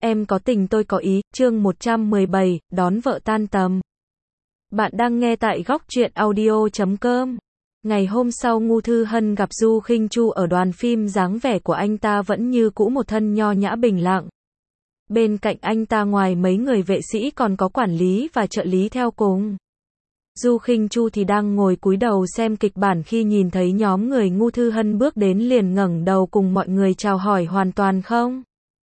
Em có tình tôi có ý, chương 117, đón vợ tan tầm. Bạn đang nghe tại góc truyện audio.com. Ngày hôm sau Ngô Thư Hân gặp Du Khinh Chu ở đoàn phim, dáng vẻ của anh ta vẫn như cũ, một thân nho nhã bình lặng. Bên cạnh anh ta ngoài mấy người vệ sĩ còn có quản lý và trợ lý theo cùng. Du Khinh Chu thì đang ngồi cúi đầu xem kịch bản, khi nhìn thấy nhóm người Ngô Thư Hân bước đến liền ngẩng đầu cùng mọi người chào hỏi, hoàn toàn không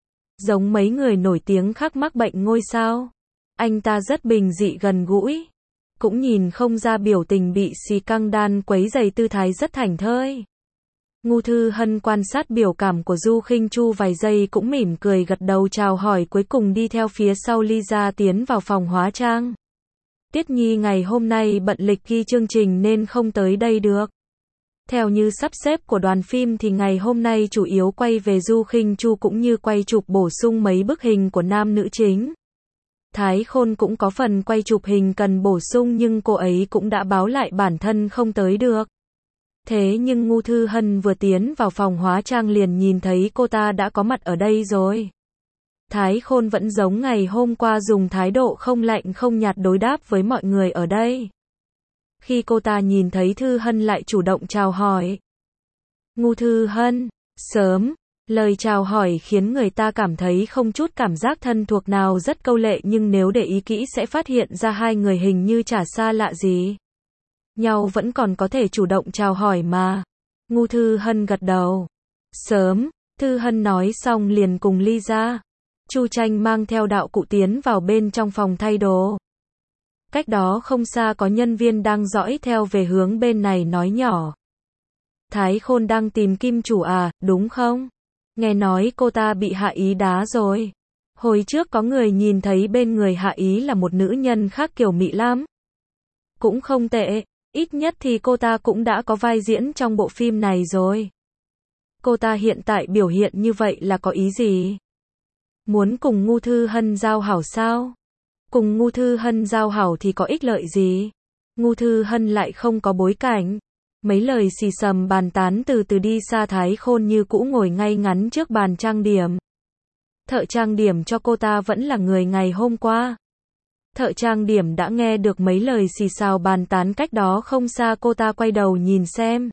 giống mấy người nổi tiếng khác mắc bệnh ngôi sao. Anh ta rất bình dị gần gũi, cũng nhìn không ra biểu tình bị xì căng đan quấy rầy, tư thái rất thảnh thơi. Ngô Thư Hân quan sát biểu cảm của Du Khinh Chu vài giây cũng mỉm cười gật đầu chào hỏi, cuối cùng đi theo phía sau Lisa tiến vào phòng hóa trang. Tiết Nhi ngày hôm nay bận lịch ghi chương trình nên không tới đây được. Theo như sắp xếp của đoàn phim thì ngày hôm nay chủ yếu quay về Du Khinh Chu cũng như quay chụp bổ sung mấy bức hình của nam nữ chính. Thái Khôn cũng có phần quay chụp hình cần bổ sung nhưng cô ấy cũng đã báo lại bản thân không tới được. Thế nhưng Ngô Thư Hân vừa tiến vào phòng hóa trang liền nhìn thấy cô ta đã có mặt ở đây rồi. Thái Khôn vẫn giống ngày hôm qua, dùng thái độ không lạnh không nhạt đối đáp với mọi người ở đây. Khi cô ta nhìn thấy Thư Hân lại chủ động chào hỏi. Ngô Thư Hân, sớm, lời chào hỏi khiến người ta cảm thấy không chút cảm giác thân thuộc nào, rất câu lệ, nhưng nếu để ý kỹ sẽ phát hiện ra hai người hình như chả xa lạ gì nhau, vẫn còn có thể chủ động chào hỏi mà. Ngô Thư Hân gật đầu. Sớm, Thư Hân nói xong liền cùng Lisa, Chu Tranh mang theo đạo cụ tiến vào bên trong phòng thay đồ. Cách đó không xa có nhân viên đang dõi theo về hướng bên này, nói nhỏ. Thái Khôn đang tìm kim chủ à, đúng không? Nghe nói cô ta bị Hạ Ý đá rồi. Hồi trước có người nhìn thấy bên người Hạ Ý là một nữ nhân khác, kiểu mỹ lắm. Cũng không tệ, ít nhất thì cô ta cũng đã có vai diễn trong bộ phim này rồi. Cô ta hiện tại biểu hiện như vậy là có ý gì? Muốn cùng Ngô Thư Hân giao hảo sao? Cùng Ngô Thư Hân giao hảo thì có ích lợi gì? Ngô Thư Hân lại không có bối cảnh. Mấy lời xì xầm bàn tán từ từ đi xa. Thái Khôn như cũ ngồi ngay ngắn trước bàn trang điểm. Thợ trang điểm cho cô ta vẫn là người ngày hôm qua. Thợ trang điểm đã nghe được mấy lời xì xào bàn tán cách đó không xa, cô ta quay đầu nhìn xem.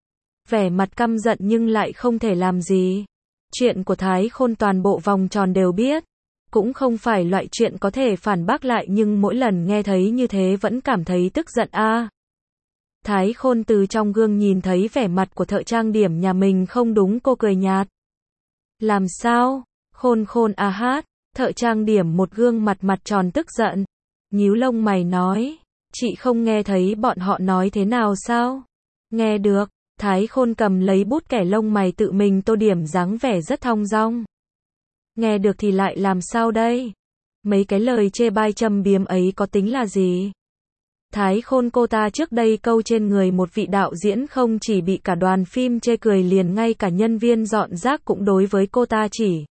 Vẻ mặt căm giận nhưng lại không thể làm gì. Chuyện của Thái Khôn toàn bộ vòng tròn đều biết. Cũng không phải loại chuyện có thể phản bác lại, nhưng mỗi lần nghe thấy như thế vẫn cảm thấy tức giận a. Thái Khôn từ trong gương nhìn thấy vẻ mặt của thợ trang điểm nhà mình không đúng, cô cười nhạt. Làm sao? Khôn khôn à hát. Thợ trang điểm một gương mặt mặt tròn tức giận. Nhíu lông mày nói. Chị không nghe thấy bọn họ nói thế nào sao? Nghe được. Thái Khôn cầm lấy bút kẻ lông mày tự mình tô điểm, dáng vẻ rất thong dong. Nghe được thì lại làm sao đây? Mấy cái lời chê bai châm biếm ấy có tính là gì? Thái Khôn cô ta trước đây câu trên người một vị đạo diễn không chỉ bị cả đoàn phim chê cười, liền ngay cả nhân viên dọn rác cũng đối với cô ta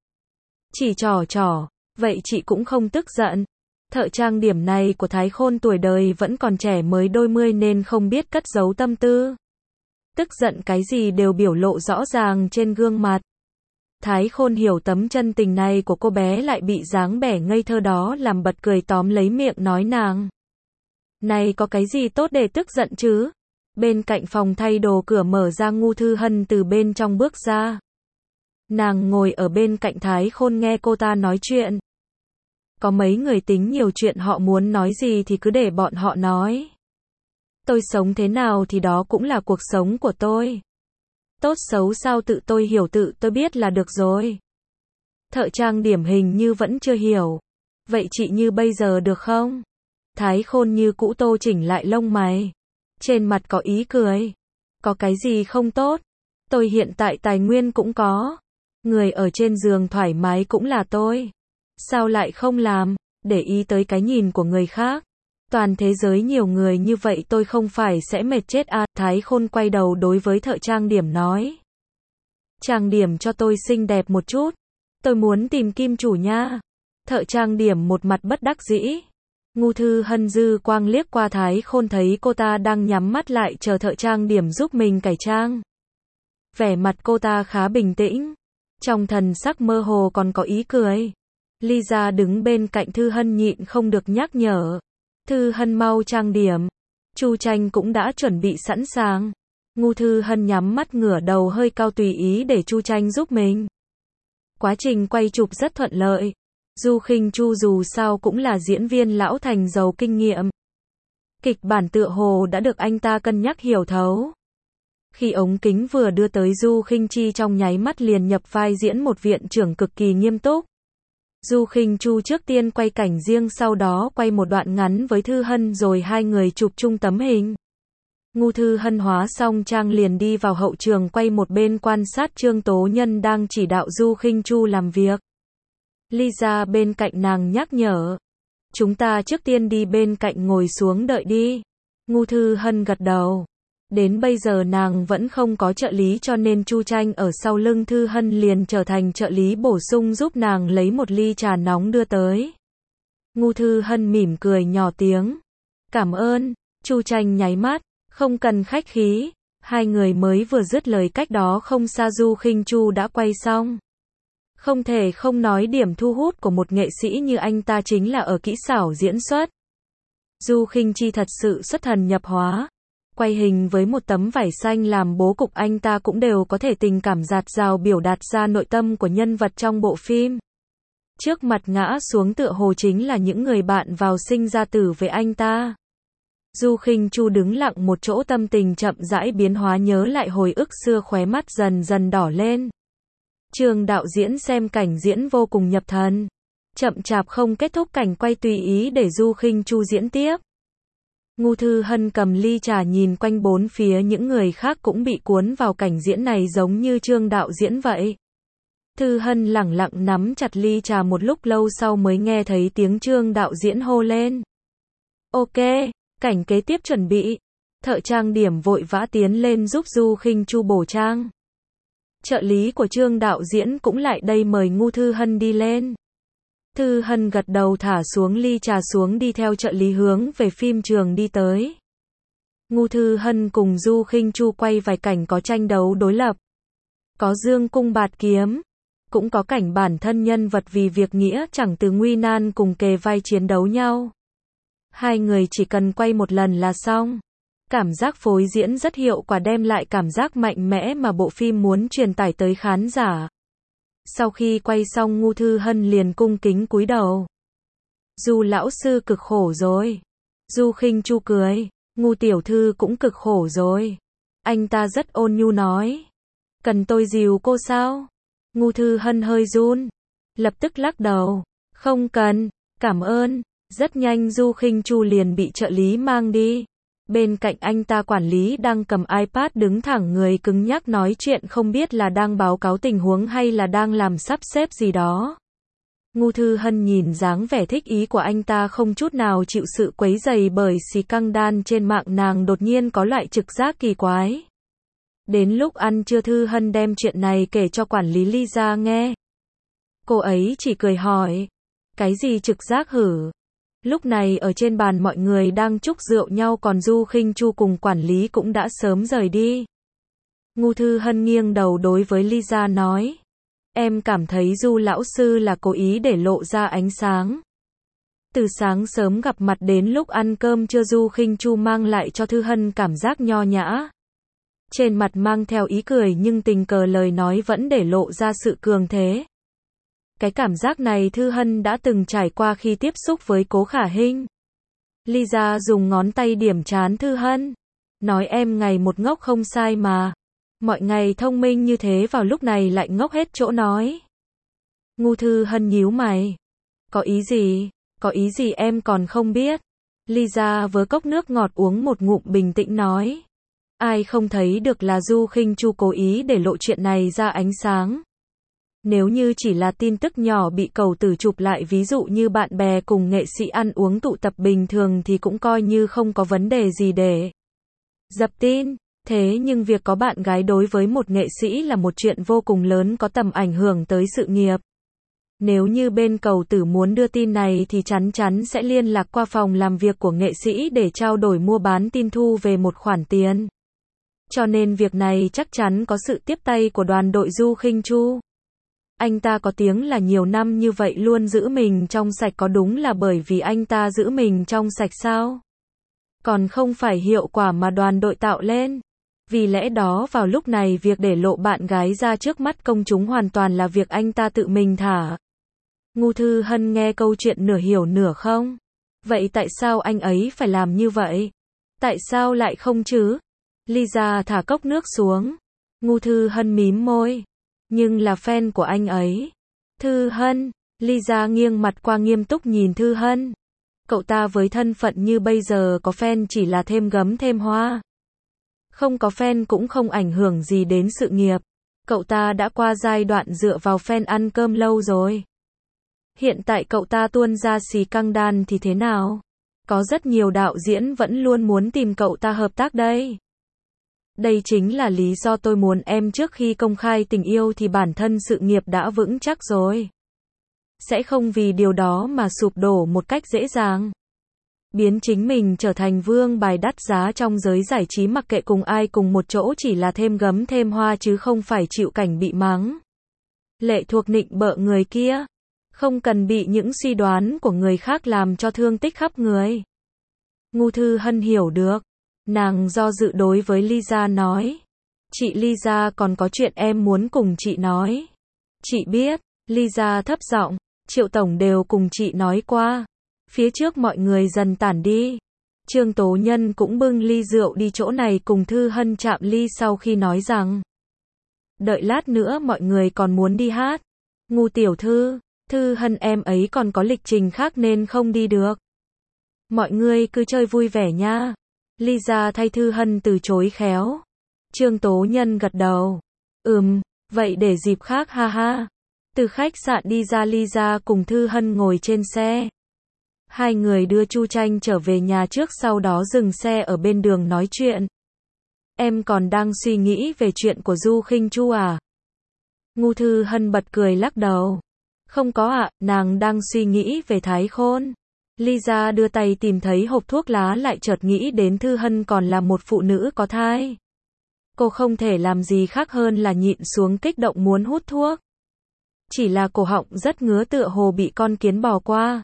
chỉ trò. Vậy chị cũng không tức giận? Thợ trang điểm này của Thái Khôn tuổi đời vẫn còn trẻ, mới đôi mươi nên không biết cất giấu tâm tư. Tức giận cái gì đều biểu lộ rõ ràng trên gương mặt. Thái Khôn hiểu tấm chân tình này của cô bé lại bị dáng vẻ ngây thơ đó làm bật cười, tóm lấy miệng nói nàng. Này có cái gì tốt để tức giận chứ? Bên cạnh phòng thay đồ cửa mở ra, Ngô Thư Hân từ bên trong bước ra. Nàng ngồi ở bên cạnh Thái Khôn nghe cô ta nói chuyện. Có mấy người tính nhiều chuyện, họ muốn nói gì thì cứ để bọn họ nói. Tôi sống thế nào thì đó cũng là cuộc sống của tôi. Tốt xấu sao tự tôi hiểu, tự tôi biết là được rồi. Thợ trang điểm hình như vẫn chưa hiểu. Vậy chị như bây giờ được không? Thái Khôn như cũ tô chỉnh lại lông mày. Trên mặt có ý cười. Có cái gì không tốt? Tôi hiện tại tài nguyên cũng có. Người ở trên giường thoải mái cũng là tôi. Sao lại không làm? Để ý tới cái nhìn của người khác. Toàn thế giới nhiều người như vậy, tôi không phải sẽ mệt chết à? Thái Khôn quay đầu đối với thợ trang điểm nói. Trang điểm cho tôi xinh đẹp một chút. Tôi muốn tìm kim chủ nha. Thợ trang điểm một mặt bất đắc dĩ. Ngô Thư Hân dư quang liếc qua Thái Khôn, thấy cô ta đang nhắm mắt lại chờ thợ trang điểm giúp mình cải trang. Vẻ mặt cô ta khá bình tĩnh. Trong thần sắc mơ hồ còn có ý cười. Lisa đứng bên cạnh Thư Hân nhịn không được nhắc nhở. Thư Hân mau trang điểm. Chu Tranh cũng đã chuẩn bị sẵn sàng. Ngô Thư Hân nhắm mắt ngửa đầu hơi cao tùy ý để Chu Tranh giúp mình. Quá trình quay chụp rất thuận lợi. Du Khinh Chu dù sao cũng là diễn viên lão thành giàu kinh nghiệm. Kịch bản tựa hồ đã được anh ta cân nhắc hiểu thấu. Khi ống kính vừa đưa tới, Du Khinh Chi trong nháy mắt liền nhập vai diễn một viện trưởng cực kỳ nghiêm túc. Du Khinh Chu trước tiên quay cảnh riêng, sau đó quay một đoạn ngắn với Thư Hân rồi hai người chụp chung tấm hình. Ngô Thư Hân hóa xong trang liền đi vào hậu trường quay, một bên quan sát Trương Tố Nhân đang chỉ đạo Du Khinh Chu làm việc. Lisa bên cạnh nàng nhắc nhở. Chúng ta trước tiên đi bên cạnh ngồi xuống đợi đi. Ngô Thư Hân gật đầu. Đến bây giờ nàng vẫn không có trợ lý, cho nên Chu Tranh ở sau lưng Thư Hân liền trở thành trợ lý bổ sung, giúp nàng lấy một ly trà nóng đưa tới. Ngô Thư Hân mỉm cười nhỏ tiếng. Cảm ơn. Chu Tranh nháy mắt. Không cần khách khí. Hai người mới vừa dứt lời, cách đó không xa Du Khinh Chu đã quay xong. Không thể không nói điểm thu hút của một nghệ sĩ như anh ta chính là ở kỹ xảo diễn xuất. Du Khinh Chi thật sự xuất thần nhập hóa. Quay hình với một tấm vải xanh làm bố cục, anh ta cũng đều có thể tình cảm dạt dào biểu đạt ra nội tâm của nhân vật trong bộ phim. Trước mặt ngã xuống tựa hồ chính là những người bạn vào sinh ra tử với anh ta. Du Khinh Chu đứng lặng một chỗ, tâm tình chậm rãi biến hóa, nhớ lại hồi ức xưa, khóe mắt dần dần đỏ lên. Trường đạo diễn xem cảnh diễn vô cùng nhập thần. Chậm chạp không kết thúc cảnh quay, tùy ý để Du Khinh Chu diễn tiếp. Ngô Thư Hân cầm ly trà nhìn quanh bốn phía, những người khác cũng bị cuốn vào cảnh diễn này giống như Trương đạo diễn vậy. Thư Hân lẳng lặng nắm chặt ly trà một lúc lâu sau mới nghe thấy tiếng Trương đạo diễn hô lên. Ok, cảnh kế tiếp chuẩn bị. Thợ trang điểm vội vã tiến lên giúp Du Khinh Chu bổ trang. Trợ lý của Trương đạo diễn cũng lại đây mời Ngô Thư Hân đi lên. Thư Hân gật đầu thả xuống ly trà xuống, đi theo trợ lý hướng về phim trường đi tới. Ngô Thư Hân cùng Du Khinh Chu quay vài cảnh có tranh đấu đối lập. Có dương cung bạt kiếm. Cũng có cảnh bản thân nhân vật vì việc nghĩa chẳng từ nguy nan cùng kề vai chiến đấu nhau. Hai người chỉ cần quay một lần là xong. Cảm giác phối diễn rất hiệu quả, đem lại cảm giác mạnh mẽ mà bộ phim muốn truyền tải tới khán giả. Sau khi quay xong, Ngô Thư Hân liền cung kính cúi đầu. Du lão sư cực khổ rồi. Du Khinh Chu cười. Ngô tiểu thư cũng cực khổ rồi. Anh ta rất ôn nhu nói. Cần tôi dìu cô sao? Ngô Thư Hân hơi run. Lập tức lắc đầu. Không cần, cảm ơn. Rất nhanh Du Khinh Chu liền bị trợ lý mang đi. Bên cạnh anh ta quản lý đang cầm iPad đứng thẳng người cứng nhắc nói chuyện, không biết là đang báo cáo tình huống hay là đang làm sắp xếp gì đó. Ngô Thư Hân nhìn dáng vẻ thích ý của anh ta không chút nào chịu sự quấy rầy bởi scandal trên mạng, nàng đột nhiên có loại trực giác kỳ quái. Đến lúc ăn trưa, Thư Hân đem chuyện này kể cho quản lý Lisa nghe. Cô ấy chỉ cười hỏi. Cái gì trực giác hử? Lúc này ở trên bàn mọi người đang chúc rượu nhau, còn Du Khinh Chu cùng quản lý cũng đã sớm rời đi. Ngô Thư Hân nghiêng đầu đối với Lisa nói. Em cảm thấy Du lão sư là cố ý để lộ ra ánh sáng. Từ sáng sớm gặp mặt đến lúc ăn cơm trưa, Du Khinh Chu mang lại cho Thư Hân cảm giác nho nhã. Trên mặt mang theo ý cười nhưng tình cờ lời nói vẫn để lộ ra sự cường thế. Cái cảm giác này Thư Hân đã từng trải qua khi tiếp xúc với Cố Khả Hinh. Lisa dùng ngón tay điểm trán Thư Hân. Nói em ngày một ngốc không sai mà. Mọi ngày thông minh như thế vào lúc này lại ngốc hết chỗ nói. Ngô Thư Hân nhíu mày. Có ý gì? Có ý gì em còn không biết. Lisa với cốc nước ngọt uống một ngụm bình tĩnh nói. Ai không thấy được là Du Khinh Chu cố ý để lộ chuyện này ra ánh sáng. Nếu như chỉ là tin tức nhỏ bị cầu tử chụp lại, ví dụ như bạn bè cùng nghệ sĩ ăn uống tụ tập bình thường thì cũng coi như không có vấn đề gì để dập tin. Thế nhưng việc có bạn gái đối với một nghệ sĩ là một chuyện vô cùng lớn, có tầm ảnh hưởng tới sự nghiệp. Nếu như bên cầu tử muốn đưa tin này thì chắn chắn sẽ liên lạc qua phòng làm việc của nghệ sĩ để trao đổi mua bán tin, thu về một khoản tiền. Cho nên việc này chắc chắn có sự tiếp tay của đoàn đội Du Khinh Chu. Anh ta có tiếng là nhiều năm như vậy luôn giữ mình trong sạch, có đúng là bởi vì anh ta giữ mình trong sạch sao? Còn không phải hiệu quả mà đoàn đội tạo lên. Vì lẽ đó vào lúc này việc để lộ bạn gái ra trước mắt công chúng hoàn toàn là việc anh ta tự mình thả. Ngô Thư Hân nghe câu chuyện nửa hiểu nửa không. Vậy tại sao anh ấy phải làm như vậy? Tại sao lại không chứ? Lisa thả cốc nước xuống. Ngô Thư Hân mím môi. Nhưng là fan của anh ấy. Thư Hân. Lisa nghiêng mặt qua nghiêm túc nhìn Thư Hân. Cậu ta với thân phận như bây giờ có fan chỉ là thêm gấm thêm hoa. Không có fan cũng không ảnh hưởng gì đến sự nghiệp. Cậu ta đã qua giai đoạn dựa vào fan ăn cơm lâu rồi. Hiện tại cậu ta tuôn ra xì căng đan thì thế nào? Có rất nhiều đạo diễn vẫn luôn muốn tìm cậu ta hợp tác đây. Đây chính là lý do tôi muốn em trước khi công khai tình yêu thì bản thân sự nghiệp đã vững chắc rồi. Sẽ không vì điều đó mà sụp đổ một cách dễ dàng. Biến chính mình trở thành vương bài đắt giá trong giới giải trí, mặc kệ cùng ai cùng một chỗ chỉ là thêm gấm thêm hoa chứ không phải chịu cảnh bị mắng. Lệ thuộc nịnh bợ người kia. Không cần bị những suy đoán của người khác làm cho thương tích khắp người. Ngô Thư Hân hiểu được. Nàng do dự đối với Lisa nói. Chị Lisa, còn có chuyện em muốn cùng chị nói. Chị biết. Lisa thấp giọng. Triệu tổng đều cùng chị nói qua. Phía trước mọi người dần tản đi. Trương Tố Nhân cũng bưng ly rượu đi chỗ này cùng Thư Hân chạm ly sau khi nói rằng. Đợi lát nữa mọi người còn muốn đi hát. Ngô tiểu thư. Thư Hân, em ấy còn có lịch trình khác nên không đi được. Mọi người cứ chơi vui vẻ nha. Lisa thay Thư Hân từ chối khéo. Trương Tố Nhân gật đầu. Vậy để dịp khác, ha ha. Từ khách sạn đi ra, Lisa cùng Thư Hân ngồi trên xe. Hai người đưa Chu Tranh trở về nhà trước, sau đó dừng xe ở bên đường nói chuyện. Em còn đang suy nghĩ về chuyện của Du Khinh Chu à? Ngô Thư Hân bật cười lắc đầu. Không có ạ, nàng đang suy nghĩ về Thái Khôn. Lisa đưa tay tìm thấy hộp thuốc lá, lại chợt nghĩ đến Thư Hân còn là một phụ nữ có thai. Cô không thể làm gì khác hơn là nhịn xuống kích động muốn hút thuốc. Chỉ là cổ họng rất ngứa, tựa hồ bị con kiến bò qua.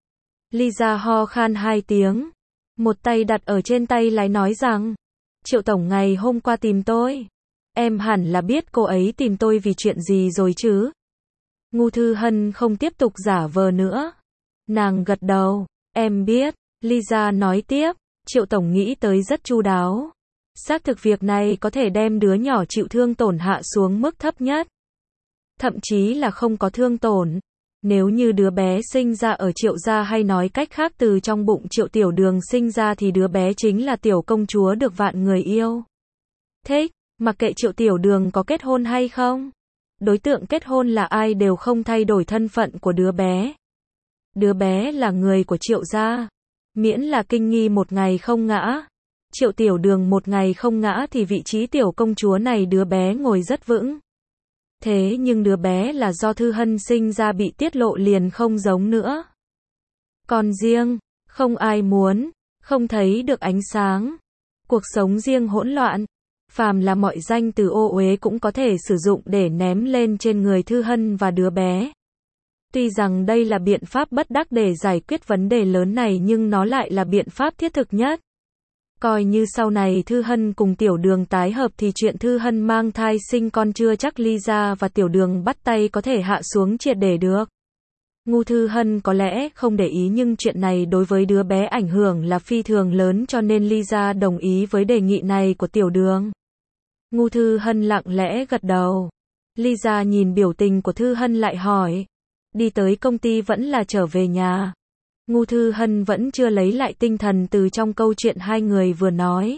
Lisa ho khan 2 tiếng. Một tay đặt ở trên tay lái nói rằng. Triệu tổng ngày hôm qua tìm tôi. Em hẳn là biết cô ấy tìm tôi vì chuyện gì rồi chứ? Ngô Thư Hân không tiếp tục giả vờ nữa. Nàng gật đầu. Em biết. Lisa nói tiếp. Triệu tổng nghĩ tới rất chu đáo. Xác thực việc này có thể đem đứa nhỏ chịu thương tổn hạ xuống mức thấp nhất. Thậm chí là không có thương tổn. Nếu như đứa bé sinh ra ở Triệu gia, hay nói cách khác từ trong bụng Triệu Tiểu Đường sinh ra, thì đứa bé chính là tiểu công chúa được vạn người yêu. Thích, mặc kệ Triệu Tiểu Đường có kết hôn hay không. Đối tượng kết hôn là ai đều không thay đổi thân phận của đứa bé. Đứa bé là người của Triệu gia. Miễn là Kinh Nghi một ngày không ngã, Triệu Tiểu Đường một ngày không ngã, thì vị trí tiểu công chúa này đứa bé ngồi rất vững. Thế nhưng đứa bé là do Thư Hân sinh ra bị tiết lộ liền không giống nữa. Còn riêng, không ai muốn, không thấy được ánh sáng. Cuộc sống riêng hỗn loạn. Phàm là mọi danh từ ô uế cũng có thể sử dụng để ném lên trên người Thư Hân và đứa bé. Tuy rằng đây là biện pháp bất đắc để giải quyết vấn đề lớn này, nhưng nó lại là biện pháp thiết thực nhất. Coi như sau này Thư Hân cùng Tiểu Đường tái hợp thì chuyện Thư Hân mang thai sinh con chưa chắc Lisa và Tiểu Đường bắt tay có thể hạ xuống triệt để được. Ngô Thư Hân có lẽ không để ý, nhưng chuyện này đối với đứa bé ảnh hưởng là phi thường lớn, cho nên Lisa đồng ý với đề nghị này của Tiểu Đường. Ngô Thư Hân lặng lẽ gật đầu. Lisa nhìn biểu tình của Thư Hân lại hỏi. Đi tới công ty vẫn là trở về nhà? Ngô Thư Hân vẫn chưa lấy lại tinh thần từ trong câu chuyện hai người vừa nói.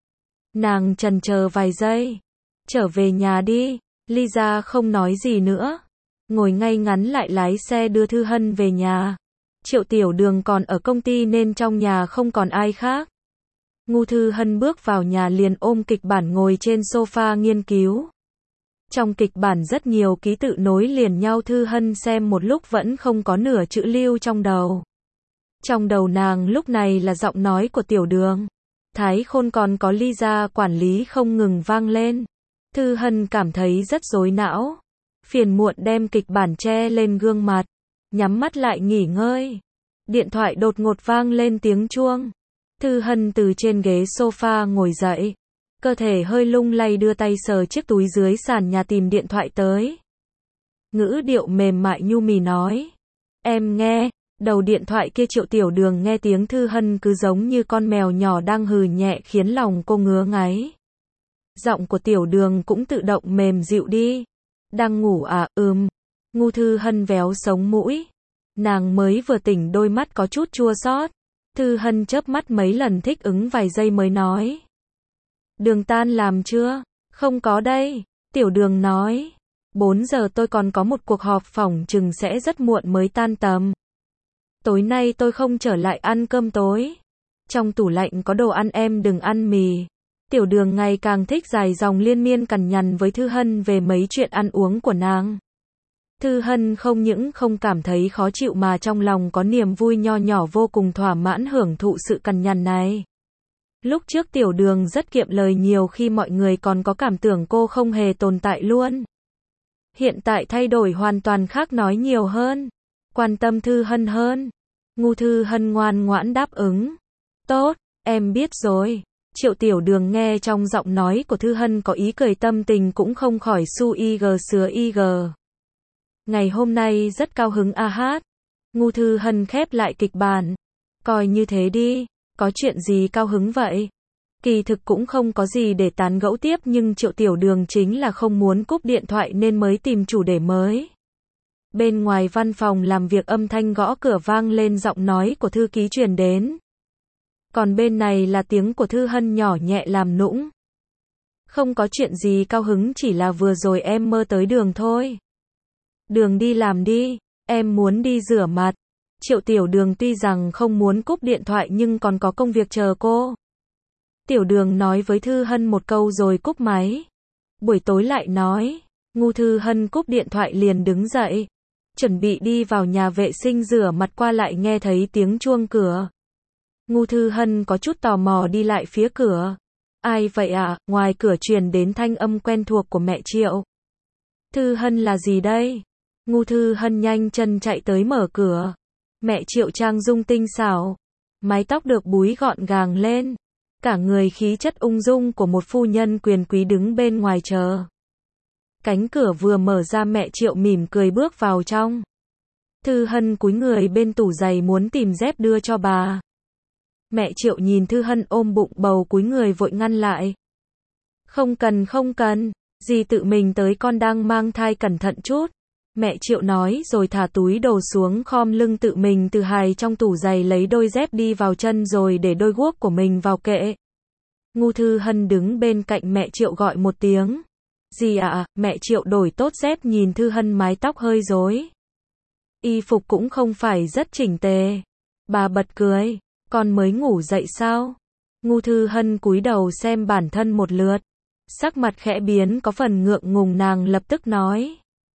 Nàng chần chờ vài giây. Trở về nhà đi. Lisa không nói gì nữa. Ngồi ngay ngắn lại lái xe đưa Thư Hân về nhà. Triệu Tiểu Đường còn ở công ty nên trong nhà không còn ai khác. Ngô Thư Hân bước vào nhà liền ôm kịch bản ngồi trên sofa nghiên cứu. Trong kịch bản rất nhiều ký tự nối liền nhau, Thư Hân xem một lúc vẫn không có nửa chữ lưu trong đầu. Trong đầu nàng lúc này là giọng nói của Tiểu Đường. Thái Khôn còn có Lisa quản lý không ngừng vang lên. Thư Hân cảm thấy rất rối não. Phiền muộn đem kịch bản che lên gương mặt, nhắm mắt lại nghỉ ngơi. Điện thoại đột ngột vang lên tiếng chuông. Thư Hân từ trên ghế sofa ngồi dậy, cơ thể hơi lung lay đưa tay sờ chiếc túi dưới sàn nhà tìm điện thoại tới. Ngữ điệu mềm mại nhu mì nói. Em nghe. Đầu điện thoại kia Triệu Tiểu Đường nghe tiếng Thư Hân cứ giống như con mèo nhỏ đang hừ nhẹ khiến lòng cô ngứa ngáy. Giọng của Tiểu Đường cũng tự động mềm dịu đi. Đang ngủ à? Ngu Thư Hân véo sống mũi. Nàng mới vừa tỉnh đôi mắt có chút chua xót. Thư Hân chớp mắt mấy lần thích ứng vài giây mới nói. Đường tan làm chưa? Không có đây. Tiểu Đường nói. 4 giờ tôi còn có một cuộc họp phỏng chừng sẽ rất muộn mới tan tầm. Tối nay tôi không trở lại ăn cơm tối. Trong tủ lạnh có đồ ăn em đừng ăn mì. Tiểu Đường ngày càng thích dài dòng liên miên cằn nhằn với Thư Hân về mấy chuyện ăn uống của nàng. Thư Hân không những không cảm thấy khó chịu mà trong lòng có niềm vui nho nhỏ vô cùng thỏa mãn hưởng thụ sự cằn nhằn này. Lúc trước Tiểu Đường rất kiệm lời nhiều khi mọi người còn có cảm tưởng cô không hề tồn tại luôn. Hiện tại thay đổi hoàn toàn khác, nói nhiều hơn, quan tâm Thư Hân hơn. Ngu Thư Hân ngoan ngoãn đáp ứng. Tốt, em biết rồi. Triệu Tiểu Đường nghe trong giọng nói của Thư Hân có ý cười, tâm tình cũng không khỏi su ig sứa ig. Ngày hôm nay rất cao hứng a hát. Ngu Thư Hân khép lại kịch bản. Coi như thế đi, có chuyện gì cao hứng vậy? Kỳ thực cũng không có gì để tán gẫu tiếp nhưng Triệu Tiểu Đường chính là không muốn cúp điện thoại nên mới tìm chủ đề mới. Bên ngoài văn phòng làm việc âm thanh gõ cửa vang lên, giọng nói của thư ký truyền đến. Còn bên này là tiếng của Thư Hân nhỏ nhẹ làm nũng. Không có chuyện gì cao hứng, chỉ là vừa rồi em mơ tới Đường thôi. Đường đi làm đi, em muốn đi rửa mặt. Triệu Tiểu Đường tuy rằng không muốn cúp điện thoại nhưng còn có công việc chờ cô. Tiểu Đường nói với Thư Hân một câu rồi cúp máy. Buổi tối lại nói. Ngu Thư Hân cúp điện thoại liền đứng dậy, chuẩn bị đi vào nhà vệ sinh rửa mặt, qua lại nghe thấy tiếng chuông cửa. Ngu Thư Hân có chút tò mò đi lại phía cửa. Ai vậy ạ? Ngoài cửa truyền đến thanh âm quen thuộc của mẹ Triệu. Thư Hân là gì đây? Ngu Thư Hân nhanh chân chạy tới mở cửa. Mẹ Triệu trang dung tinh xảo, mái tóc được búi gọn gàng lên, cả người khí chất ung dung của một phu nhân quyền quý đứng bên ngoài chờ. Cánh cửa vừa mở ra, mẹ Triệu mỉm cười bước vào trong. Thư Hân cúi người bên tủ giày muốn tìm dép đưa cho bà. Mẹ Triệu nhìn Thư Hân ôm bụng bầu cúi người vội ngăn lại. Không cần, dì tự mình tới, con đang mang thai, cẩn thận chút. Mẹ Triệu nói rồi thả túi đồ xuống, khom lưng tự mình từ hài trong tủ giày lấy đôi dép đi vào chân rồi để đôi guốc của mình vào kệ. Ngu Thư Hân đứng bên cạnh mẹ Triệu gọi một tiếng. Dì ạ, mẹ Triệu đổi tốt dép nhìn Thư Hân mái tóc hơi rối. Y phục cũng không phải rất chỉnh tề. Bà bật cười, con mới ngủ dậy sao? Ngu Thư Hân cúi đầu xem bản thân một lượt. Sắc mặt khẽ biến, có phần ngượng ngùng, nàng lập tức nói.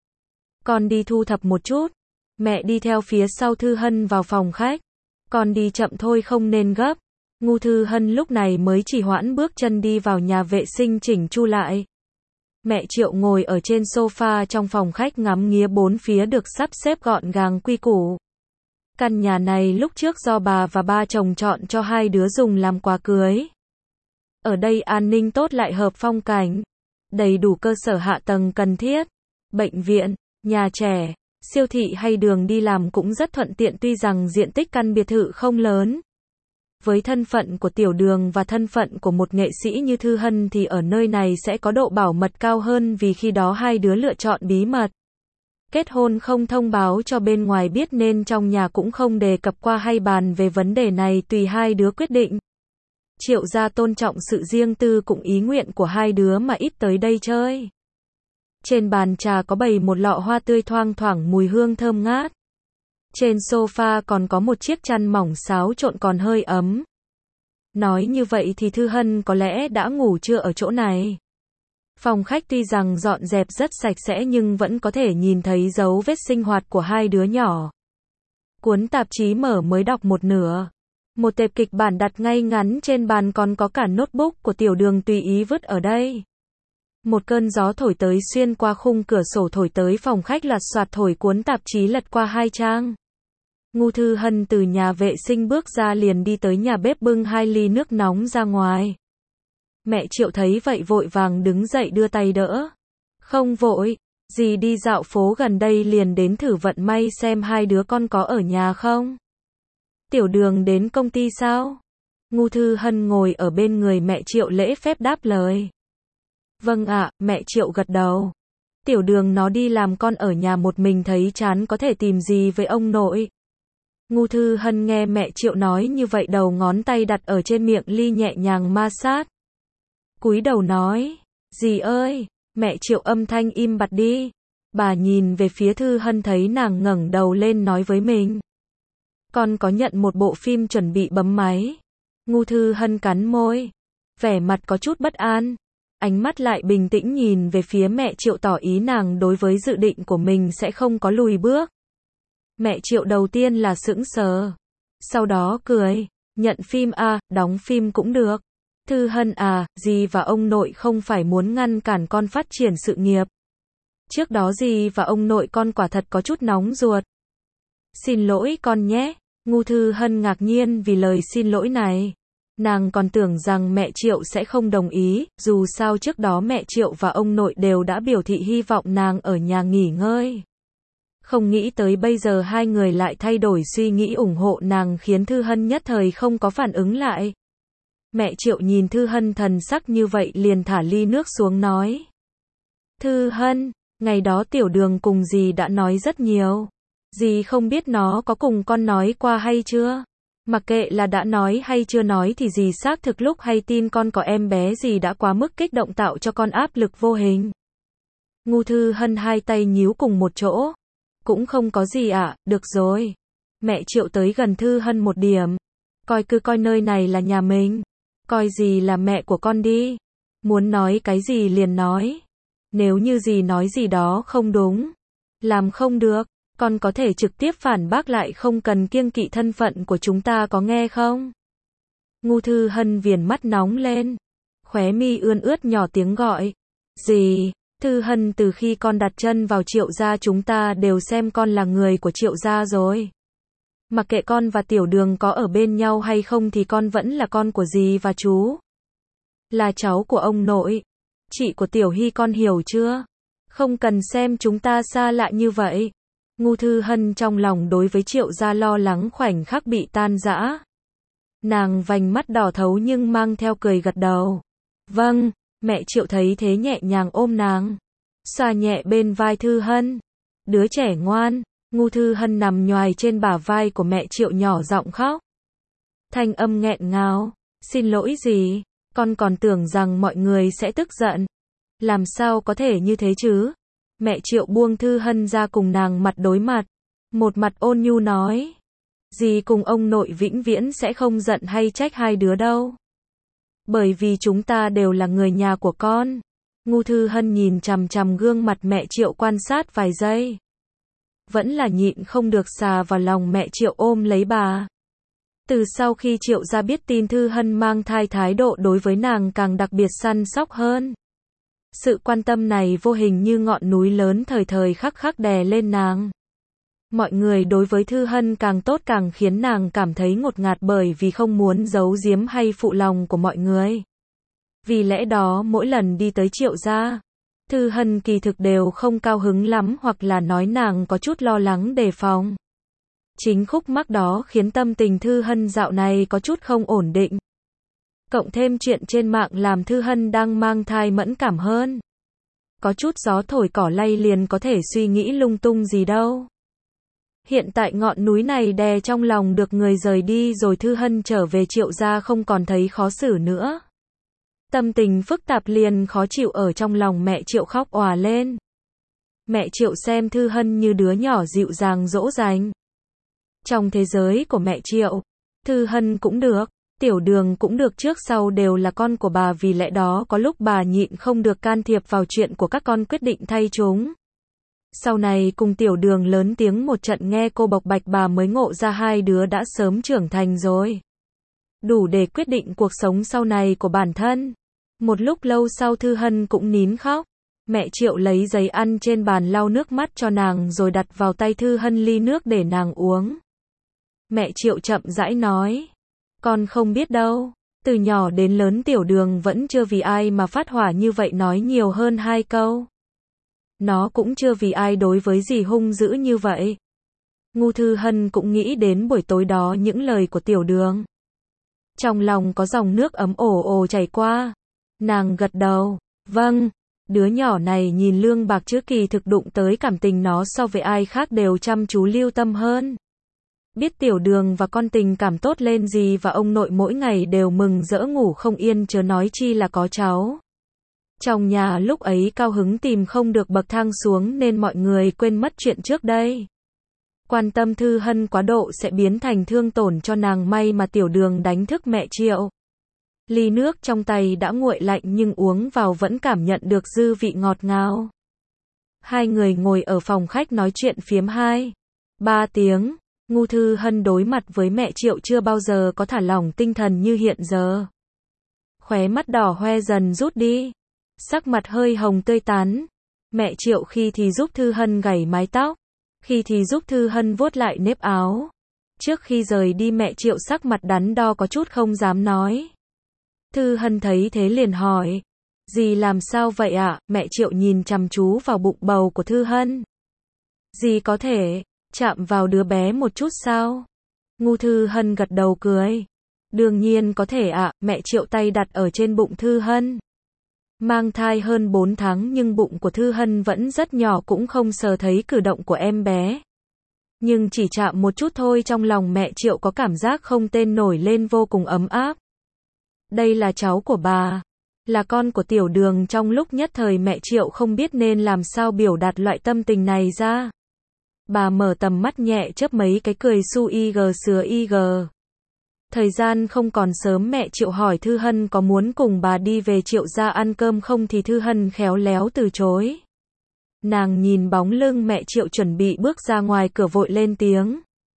Con đi thu thập một chút. Mẹ đi theo phía sau Thư Hân vào phòng khách. Con đi chậm thôi, không nên gấp. Ngu Thư Hân lúc này mới chỉ hoãn bước chân đi vào nhà vệ sinh chỉnh chu lại. Mẹ Triệu ngồi ở trên sofa trong phòng khách ngắm nghía bốn phía được sắp xếp gọn gàng quy củ. Căn nhà này lúc trước do bà và ba chồng chọn cho hai đứa dùng làm quà cưới. Ở đây an ninh tốt lại hợp phong cảnh. Đầy đủ cơ sở hạ tầng cần thiết. Bệnh viện, nhà trẻ, siêu thị hay đường đi làm cũng rất thuận tiện, tuy rằng diện tích căn biệt thự không lớn. Với thân phận của Tiểu Đường và thân phận của một nghệ sĩ như Thư Hân thì ở nơi này sẽ có độ bảo mật cao hơn, vì khi đó hai đứa lựa chọn bí mật. Kết hôn không thông báo cho bên ngoài biết nên trong nhà cũng không đề cập qua hay bàn về vấn đề này, tùy hai đứa quyết định. Triệu gia tôn trọng sự riêng tư cũng ý nguyện của hai đứa mà ít tới đây chơi. Trên bàn trà có bày một lọ hoa tươi thoang thoảng mùi hương thơm ngát. Trên sofa còn có một chiếc chăn mỏng xáo trộn còn hơi ấm. Nói như vậy thì Thư Hân có lẽ đã ngủ trưa ở chỗ này. Phòng khách tuy rằng dọn dẹp rất sạch sẽ nhưng vẫn có thể nhìn thấy dấu vết sinh hoạt của hai đứa nhỏ. Cuốn tạp chí mở mới đọc một nửa. Một tệp kịch bản đặt ngay ngắn trên bàn, còn có cả notebook của Tiểu Đường tùy ý vứt ở đây. Một cơn gió thổi tới xuyên qua khung cửa sổ thổi tới phòng khách loạt soạt thổi cuốn tạp chí lật qua 2 trang. Ngu Thư Hân từ nhà vệ sinh bước ra liền đi tới nhà bếp bưng 2 ly nước nóng ra ngoài. Mẹ Triệu thấy vậy vội vàng đứng dậy đưa tay đỡ. Không vội, dì đi dạo phố gần đây liền đến thử vận may xem 2 đứa con có ở nhà không. Tiểu Đường đến công ty sao? Ngu Thư Hân ngồi ở bên người mẹ Triệu lễ phép đáp lời. Vâng ạ, mẹ Triệu gật đầu. Tiểu Đường nó đi làm, con ở nhà một mình thấy chán có thể tìm gì với ông nội. Ngu Thư Hân nghe mẹ Triệu nói như vậy đầu ngón tay đặt ở trên miệng ly nhẹ nhàng ma sát. Cúi đầu nói, dì ơi, mẹ Triệu âm thanh im bặt đi. Bà nhìn về phía Thư Hân thấy nàng ngẩng đầu lên nói với mình. Con có nhận một bộ phim chuẩn bị bấm máy. Ngu Thư Hân cắn môi, vẻ mặt có chút bất an. Ánh mắt lại bình tĩnh nhìn về phía mẹ Triệu tỏ ý nàng đối với dự định của mình sẽ không có lùi bước. Mẹ Triệu đầu tiên là sững sờ. Sau đó cười, nhận phim à, đóng phim cũng được. Thư Hân à, dì và ông nội không phải muốn ngăn cản con phát triển sự nghiệp. Trước đó dì và ông nội con quả thật có chút nóng ruột. Xin lỗi con nhé. Ngu Thư Hân ngạc nhiên vì lời xin lỗi này. Nàng còn tưởng rằng mẹ Triệu sẽ không đồng ý, dù sao trước đó mẹ Triệu và ông nội đều đã biểu thị hy vọng nàng ở nhà nghỉ ngơi. Không nghĩ tới bây giờ 2 người lại thay đổi suy nghĩ ủng hộ nàng khiến Thư Hân nhất thời không có phản ứng lại. Mẹ Triệu nhìn Thư Hân thần sắc như vậy liền thả ly nước xuống nói. Thư Hân, ngày đó Tiểu Đường cùng dì đã nói rất nhiều. Dì không biết nó có cùng con nói qua hay chưa? Mặc kệ là đã nói hay chưa nói thì dì xác thực lúc hay tin con có em bé dì đã quá mức kích động tạo cho con áp lực vô hình. Ngu Thư Hân 2 tay nhíu cùng một chỗ. Cũng không có gì ạ, được rồi. Mẹ Triệu tới gần Thư Hân một điểm. Coi nơi này là nhà mình. Coi dì là mẹ của con đi. Muốn nói cái gì liền nói. Nếu như dì nói gì đó không đúng, làm không được, con có thể trực tiếp phản bác lại không cần kiêng kỵ thân phận của chúng ta có nghe không? Ngu Thư Hân viền mắt nóng lên. Khóe mi ươn ướt nhỏ tiếng gọi. Dì, Thư Hân từ khi con đặt chân vào Triệu gia chúng ta đều xem con là người của Triệu gia rồi. Mặc kệ con và Tiểu Đường có ở bên nhau hay không thì con vẫn là con của dì và chú. Là cháu của ông nội. Chị của Tiểu Hy con hiểu chưa? Không cần xem chúng ta xa lạ như vậy. Ngu Thư Hân trong lòng đối với Triệu gia lo lắng khoảnh khắc bị tan rã. Nàng vành mắt đỏ thấu nhưng mang theo cười gật đầu. Vâng, mẹ Triệu thấy thế nhẹ nhàng ôm nàng. Xoa nhẹ bên vai Thư Hân. Đứa trẻ ngoan. Ngu Thư Hân nằm nhoài trên bả vai của mẹ Triệu nhỏ giọng khóc. Thanh âm nghẹn ngào. Xin lỗi dì, con còn tưởng rằng mọi người sẽ tức giận. Làm sao có thể như thế chứ? Mẹ Triệu buông Thư Hân ra cùng nàng mặt đối mặt. Một mặt ôn nhu nói. Dì cùng ông nội vĩnh viễn sẽ không giận hay trách 2 đứa đâu. Bởi vì chúng ta đều là người nhà của con. Ngu Thư Hân nhìn chằm chằm gương mặt mẹ Triệu quan sát vài giây. Vẫn là nhịn không được xà vào lòng mẹ Triệu ôm lấy bà. Từ sau khi Triệu gia biết tin Thư Hân mang thai thái độ đối với nàng càng đặc biệt săn sóc hơn. Sự quan tâm này vô hình như ngọn núi lớn thời thời khắc khắc đè lên nàng. Mọi người đối với Thư Hân càng tốt càng khiến nàng cảm thấy ngột ngạt bởi vì không muốn giấu giếm hay phụ lòng của mọi người. Vì lẽ đó mỗi lần đi tới Triệu gia, Thư Hân kỳ thực đều không cao hứng lắm hoặc là nói nàng có chút lo lắng đề phòng. Chính khúc mắc đó khiến tâm tình Thư Hân dạo này có chút không ổn định. Cộng thêm chuyện trên mạng làm Thư Hân đang mang thai mẫn cảm hơn. Có chút gió thổi cỏ lay liền có thể suy nghĩ lung tung gì đâu. Hiện tại ngọn núi này đè trong lòng được người rời đi rồi Thư Hân trở về Triệu gia không còn thấy khó xử nữa. Tâm tình phức tạp liền khó chịu ở trong lòng mẹ Triệu khóc òa lên. Mẹ Triệu xem Thư Hân như đứa nhỏ dịu dàng dỗ dành. Trong thế giới của mẹ Triệu, Thư Hân cũng được, Tiểu Đường cũng được trước sau đều là con của bà vì lẽ đó có lúc bà nhịn không được can thiệp vào chuyện của các con quyết định thay chúng. Sau này cùng Tiểu Đường lớn tiếng một trận nghe cô bộc bạch bà mới ngộ ra 2 đứa đã sớm trưởng thành rồi. Đủ để quyết định cuộc sống sau này của bản thân. Một lúc lâu sau Thư Hân cũng nín khóc. Mẹ Triệu lấy giấy ăn trên bàn lau nước mắt cho nàng rồi đặt vào tay Thư Hân ly nước để nàng uống. Mẹ Triệu chậm rãi nói. Con không biết đâu. Từ nhỏ đến lớn Tiểu Đường vẫn chưa vì ai mà phát hỏa như vậy, nói nhiều hơn 2 câu. Nó cũng chưa vì ai đối với dì hung dữ như vậy. Ngu Thư Hân cũng nghĩ đến buổi tối đó những lời của Tiểu Đường. Trong lòng có dòng nước ấm ồ ồ chảy qua. Nàng gật đầu. Vâng. Đứa nhỏ này nhìn lương bạc chứ kỳ thực đụng tới cảm tình nó so với ai khác đều chăm chú lưu tâm hơn. Biết Tiểu Đường và con tình cảm tốt lên gì và ông nội mỗi ngày đều mừng rỡ ngủ không yên chớ nói chi là có cháu. Trong nhà lúc ấy cao hứng tìm không được bậc thang xuống nên mọi người quên mất chuyện trước đây. Quan tâm Thư Hân quá độ sẽ biến thành thương tổn cho nàng, may mà Tiểu Đường đánh thức mẹ Triệu. Ly nước trong tay đã nguội lạnh nhưng uống vào vẫn cảm nhận được dư vị ngọt ngào. Hai người ngồi ở phòng khách nói chuyện phiếm 2-3 tiếng. Ngu Thư Hân đối mặt với mẹ Triệu chưa bao giờ có thả lỏng tinh thần như hiện giờ. Khóe mắt đỏ hoe dần rút đi. Sắc mặt hơi hồng tươi tắn. Mẹ Triệu khi thì giúp Thư Hân gảy mái tóc. Khi thì giúp Thư Hân vuốt lại nếp áo. Trước khi rời đi mẹ Triệu sắc mặt đắn đo có chút không dám nói. Thư Hân thấy thế liền hỏi. Dì làm sao vậy ạ? Mẹ Triệu nhìn chăm chú vào bụng bầu của Thư Hân. Dì có thể chạm vào đứa bé một chút sao? Ngu Thư Hân gật đầu cười. Đương nhiên có thể ạ. Mẹ Triệu tay đặt ở trên bụng Thư Hân. Mang thai hơn 4 tháng nhưng bụng của Thư Hân vẫn rất nhỏ, cũng không sờ thấy cử động của em bé. Nhưng chỉ chạm một chút thôi trong lòng mẹ Triệu có cảm giác không tên nổi lên vô cùng ấm áp. Đây là cháu của bà. Là con của Tiểu Đường. Trong lúc nhất thời mẹ Triệu không biết nên làm sao biểu đạt loại tâm tình này ra. Bà mở tầm mắt nhẹ chớp mấy cái cười su ig sứa ig. Thời gian không còn sớm, mẹ Triệu hỏi Thư Hân có muốn cùng bà đi về Triệu gia ăn cơm không thì Thư Hân khéo léo từ chối. Nàng nhìn bóng lưng mẹ Triệu chuẩn bị bước ra ngoài cửa vội lên tiếng.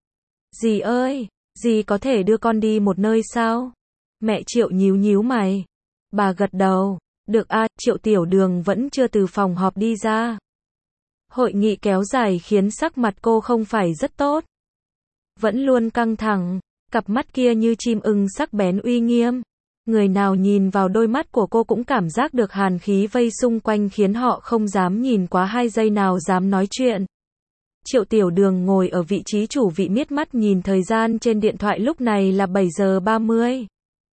Dì ơi, dì có thể đưa con đi một nơi sao? Mẹ Triệu nhíu nhíu mày. Bà gật đầu. Được a. Triệu Tiểu Đường vẫn chưa từ phòng họp đi ra. Hội nghị kéo dài khiến sắc mặt cô không phải rất tốt. Vẫn luôn căng thẳng. Cặp mắt kia như chim ưng sắc bén uy nghiêm. Người nào nhìn vào đôi mắt của cô cũng cảm giác được hàn khí vây xung quanh khiến họ không dám nhìn quá 2 giây nào dám nói chuyện. Triệu Tiểu Đường ngồi ở vị trí chủ vị miết mắt nhìn thời gian trên điện thoại, lúc này là 7 giờ 30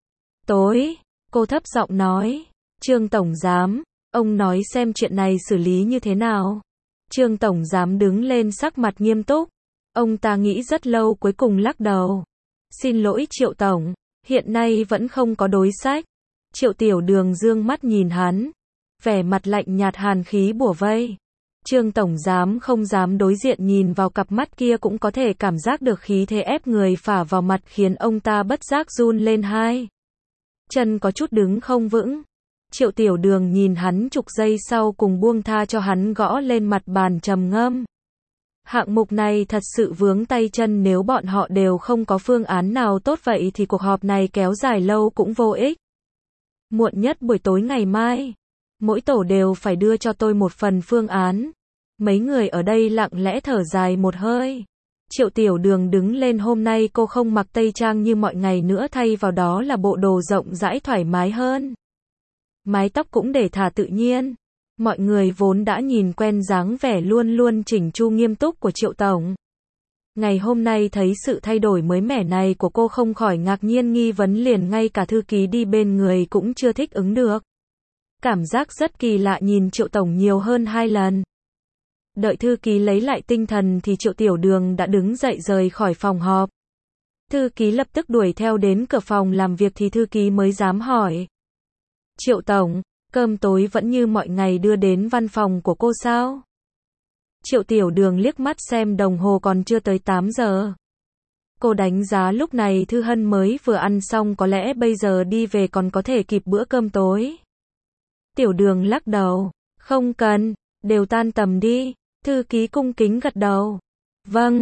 tối. Cô thấp giọng nói. Trương Tổng Giám, ông nói xem chuyện này xử lý như thế nào. Trương Tổng Giám đứng lên sắc mặt nghiêm túc. Ông ta nghĩ rất lâu cuối cùng lắc đầu. Xin lỗi Triệu Tổng, hiện nay vẫn không có đối sách. Triệu Tiểu Đường dương mắt nhìn hắn. Vẻ mặt lạnh nhạt hàn khí bủa vây. Trương Tổng Giám không dám đối diện, nhìn vào cặp mắt kia cũng có thể cảm giác được khí thế ép người phả vào mặt khiến ông ta bất giác run lên 2 chân có chút đứng không vững. Triệu Tiểu Đường nhìn hắn chục giây sau cùng buông tha cho hắn gõ lên mặt bàn trầm ngâm. Hạng mục này thật sự vướng tay chân, nếu bọn họ đều không có phương án nào tốt vậy thì cuộc họp này kéo dài lâu cũng vô ích. Muộn nhất buổi tối ngày mai, mỗi tổ đều phải đưa cho tôi một phần phương án. Mấy người ở đây lặng lẽ thở dài một hơi. Triệu Tiểu Đường đứng lên, hôm nay cô không mặc tây trang như mọi ngày nữa, thay vào đó là bộ đồ rộng rãi thoải mái hơn. Mái tóc cũng để thả tự nhiên. Mọi người vốn đã nhìn quen dáng vẻ luôn luôn chỉnh chu nghiêm túc của Triệu Tổng. Ngày hôm nay thấy sự thay đổi mới mẻ này của cô không khỏi ngạc nhiên nghi vấn, liền ngay cả thư ký đi bên người cũng chưa thích ứng được. Cảm giác rất kỳ lạ nhìn Triệu Tổng nhiều hơn 2 lần. Đợi thư ký lấy lại tinh thần thì Triệu Tiểu Đường đã đứng dậy rời khỏi phòng họp. Thư ký lập tức đuổi theo đến cửa phòng làm việc thì thư ký mới dám hỏi. Triệu Tổng, cơm tối vẫn như mọi ngày đưa đến văn phòng của cô sao? Triệu Tiểu Đường liếc mắt xem đồng hồ còn chưa tới 8 giờ. Cô đánh giá lúc này Thư Hân mới vừa ăn xong, có lẽ bây giờ đi về còn có thể kịp bữa cơm tối. Tiểu Đường lắc đầu. Không cần, đều tan tầm đi. Thư ký cung kính gật đầu. Vâng.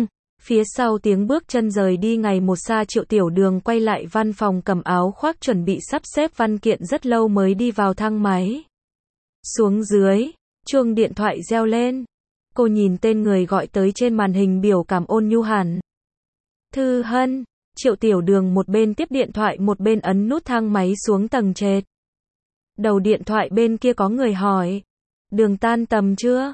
Phía sau tiếng bước chân rời đi ngày một xa, Triệu Tiểu Đường quay lại văn phòng cầm áo khoác chuẩn bị sắp xếp văn kiện rất lâu mới đi vào thang máy. Xuống dưới, chuông điện thoại reo lên. Cô nhìn tên người gọi tới trên màn hình, biểu cảm ôn nhu hẳn. Thư Hân. Triệu Tiểu Đường một bên tiếp điện thoại một bên ấn nút thang máy xuống tầng trệt. Đầu điện thoại bên kia có người hỏi. Đường tan tầm chưa?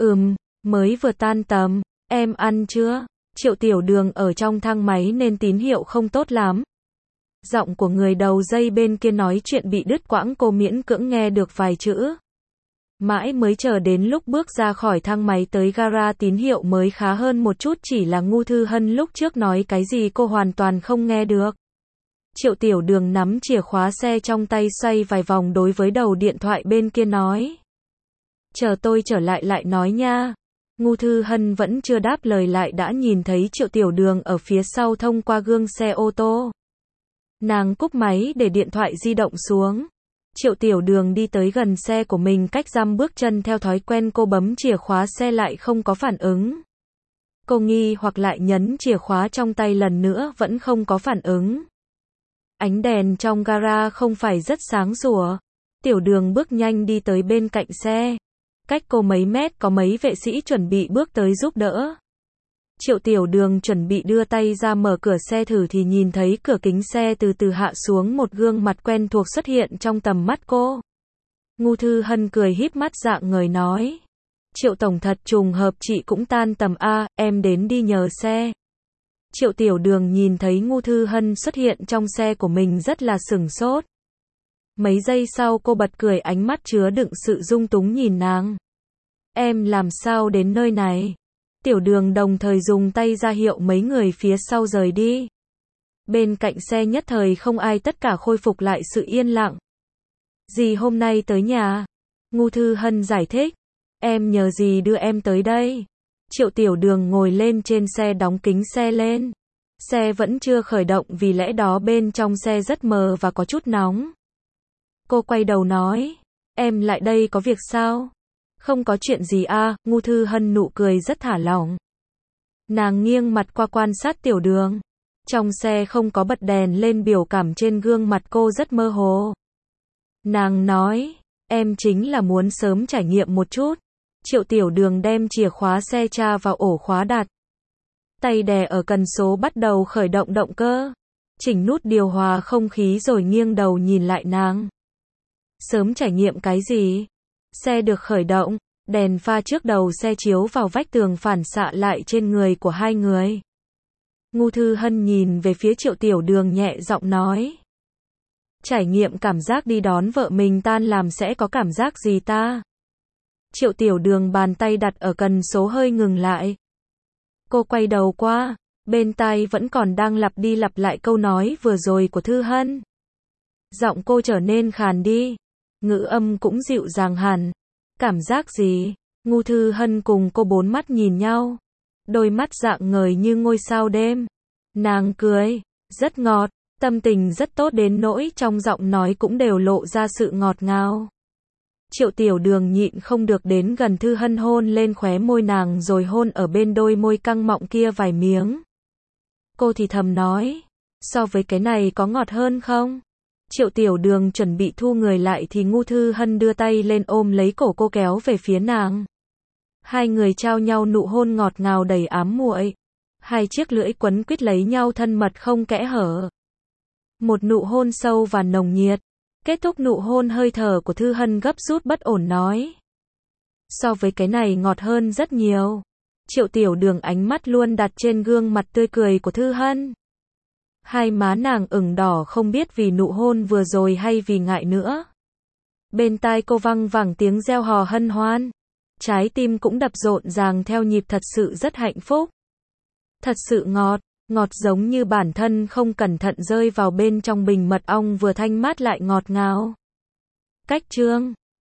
Mới vừa tan tầm. Em ăn chưa? Triệu Tiểu Đường ở trong thang máy nên tín hiệu không tốt lắm. Giọng của người đầu dây bên kia nói chuyện bị đứt quãng, cô miễn cưỡng nghe được vài chữ. Mãi mới chờ đến lúc bước ra khỏi thang máy tới gara tín hiệu mới khá hơn một chút, chỉ là Ngô Thư Hân lúc trước nói cái gì cô hoàn toàn không nghe được. Triệu Tiểu Đường nắm chìa khóa xe trong tay xoay vài vòng đối với đầu điện thoại bên kia nói. Chờ tôi trở lại lại nói nha. Ngô Thư Hân vẫn chưa đáp lời lại đã nhìn thấy Triệu Tiểu Đường ở phía sau thông qua gương xe ô tô. Nàng cúp máy để điện thoại di động xuống. Triệu Tiểu Đường đi tới gần xe của mình, cách dăm bước chân, theo thói quen cô bấm chìa khóa xe lại không có phản ứng. Cô nghi hoặc lại nhấn chìa khóa trong tay lần nữa, vẫn không có phản ứng. Ánh đèn trong gara không phải rất sáng sủa. Tiểu Đường bước nhanh đi tới bên cạnh xe. Cách cô mấy mét có mấy vệ sĩ chuẩn bị bước tới giúp đỡ. Triệu Tiểu Đường chuẩn bị đưa tay ra mở cửa xe thử thì nhìn thấy cửa kính xe từ từ hạ xuống, một gương mặt quen thuộc xuất hiện trong tầm mắt cô. Ngô Thư Hân cười híp mắt dạng người nói. Triệu tổng, thật trùng hợp chị cũng tan tầm a, em đến đi nhờ xe. Triệu Tiểu Đường nhìn thấy Ngô Thư Hân xuất hiện trong xe của mình rất là sửng sốt. Mấy giây sau cô bật cười, ánh mắt chứa đựng sự dung túng nhìn nàng. Em làm sao đến nơi này? Tiểu Đường đồng thời dùng tay ra hiệu mấy người phía sau rời đi. Bên cạnh xe nhất thời không ai, tất cả khôi phục lại sự yên lặng. Dì hôm nay tới nhà. Ngô Thư Hân giải thích. Em nhờ dì đưa em tới đây. Triệu Tiểu Đường ngồi lên trên xe, đóng kính xe lên. Xe vẫn chưa khởi động, vì lẽ đó bên trong xe rất mờ và có chút nóng. Cô quay đầu nói. Em lại đây có việc sao? Không có chuyện gì a. Ngô Thư Hân nụ cười rất thả lỏng. Nàng nghiêng mặt qua quan sát Tiểu Đường. Trong xe không có bật đèn lên, biểu cảm trên gương mặt cô rất mơ hồ. Nàng nói, em chính là muốn sớm trải nghiệm một chút. Triệu Tiểu Đường đem chìa khóa xe tra vào ổ khóa đặt. Tay đè ở cần số, bắt đầu khởi động động cơ. Chỉnh nút điều hòa không khí rồi nghiêng đầu nhìn lại nàng. Sớm trải nghiệm cái gì? Xe được khởi động, đèn pha trước đầu xe chiếu vào vách tường phản xạ lại trên người của hai người. Ngô Thư Hân nhìn về phía Triệu Tiểu Đường nhẹ giọng nói. Trải nghiệm cảm giác đi đón vợ mình tan làm sẽ có cảm giác gì ta? Triệu Tiểu Đường bàn tay đặt ở cần số hơi ngừng lại. Cô quay đầu qua, bên tai vẫn còn đang lặp đi lặp lại câu nói vừa rồi của Thư Hân. Giọng cô trở nên khàn đi. Ngữ âm cũng dịu dàng hẳn. Cảm giác gì? Ngô Thư Hân cùng cô bốn mắt nhìn nhau. Đôi mắt rạng ngời như ngôi sao đêm. Nàng cười, rất ngọt, tâm tình rất tốt đến nỗi trong giọng nói cũng đều lộ ra sự ngọt ngào. Triệu Tiểu Đường nhịn không được đến gần Thư Hân, hôn lên khóe môi nàng rồi hôn ở bên đôi môi căng mọng kia vài miếng. Cô thì thầm nói, so với cái này có ngọt hơn không? Triệu Tiểu Đường chuẩn bị thu người lại thì Ngô Thư Hân đưa tay lên ôm lấy cổ cô, kéo về phía nàng. Hai người trao nhau nụ hôn ngọt ngào đầy ám muội. Hai chiếc lưỡi quấn quýt lấy nhau thân mật không kẽ hở. Một nụ hôn sâu và nồng nhiệt. Kết thúc nụ hôn, hơi thở của Thư Hân gấp rút bất ổn nói. So với cái này ngọt hơn rất nhiều. Triệu Tiểu Đường ánh mắt luôn đặt trên gương mặt tươi cười của Thư Hân. Hai má nàng ửng đỏ, không biết vì nụ hôn vừa rồi hay vì ngại nữa. Bên tai cô văng vẳng tiếng reo hò hân hoan. Trái tim cũng đập rộn ràng theo nhịp, thật sự rất hạnh phúc. Thật sự ngọt, ngọt giống như bản thân không cẩn thận rơi vào bên trong bình mật ong vừa thanh mát lại ngọt ngào. Cách chương